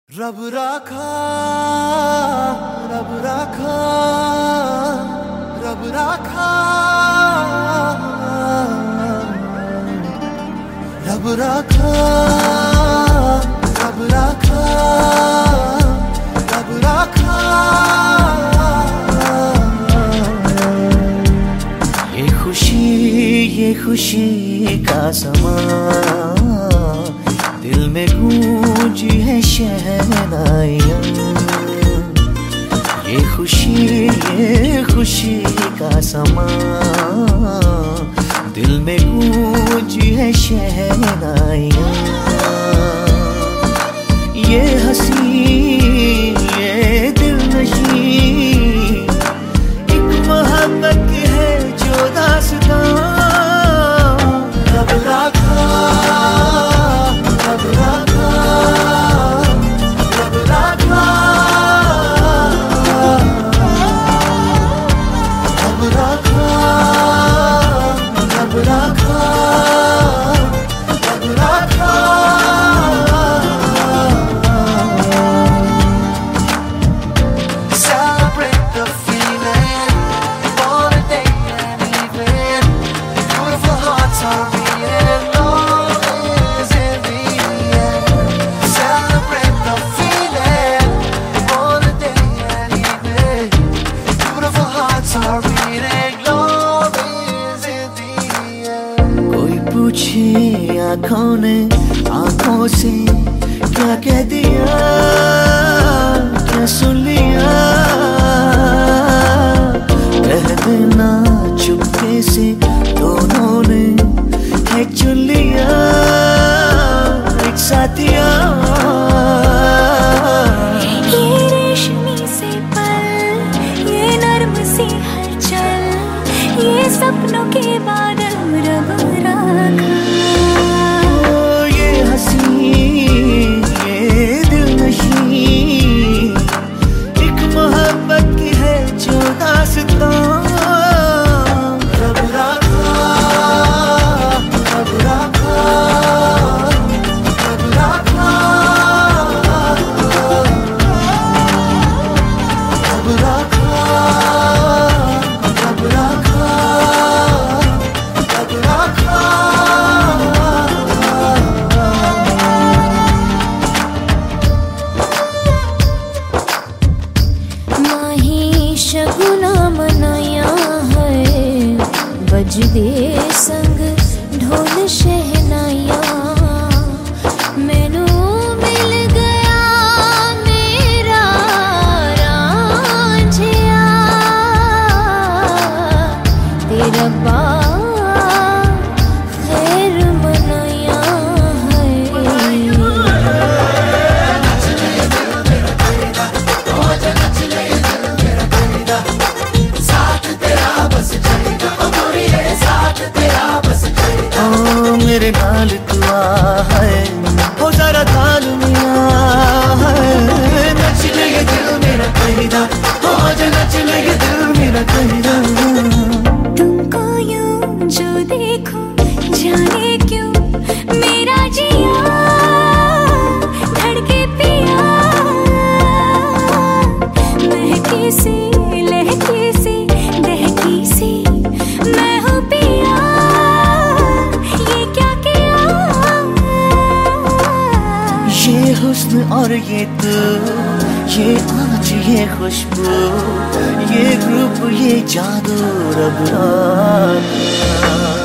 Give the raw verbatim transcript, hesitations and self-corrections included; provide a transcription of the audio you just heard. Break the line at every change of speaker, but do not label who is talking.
रब राखा रब राखा रब राखा रब राखा रब राखा रब राखा। ये खुशी ये खुशी का समा दिल में गूंजी है शहनाइयाँ। ये खुशी ये खुशी का समा दिल में गूंजी है शहनाइयाँ। ये हंसी ये दिल नशीं एक मोहब्बत की है जो दास्तां। रब राखा रब राखा रब राखा रब राखा रब राखा रब राखा। Celebrate the feeling for a day and evening. Beautiful hearts are beating, love is in the air. Celebrate the feeling for a day and evening. Beautiful hearts are beating, love is in the air. कोई पूछे आँखों ने आँखों से क्या कह दिया क्या सुन लिया। कह देना चुपके से दोनों ने है चुन लिया एक साथिया।
ये रेशमी से पल ये नर्म सी हलचल ये सपनों के बादल रब राखा।
ये हंसी ये दिल नशीं एक मोहब्बत की है जो दास्तां। रब राखा रब राखा रब राखा रब राखा रब राखा रब राखा।
माही शगुना मनाया है बजदे संग ढोल शहनाया। मैनू मिल गया मेरा रांझिया तेरा बा खैर मनाया है।
ओ मेरे नाल तू आ है हो जरा ताल मिया है। नच ले ये दिल मेरा कहिदा हो जा नच ले ये दिल मेरा कहिदा।
तुमको यूं जो देखूं जाने क्यों मेरा जिया धड़के पिया। महकी सी लहकी सी दहकी सी मैं हूँ पिया ये क्या किया।
ये हुस्न और ये तू ये आज ये खुशबू ये ग्रुप ये जादू रब राखा।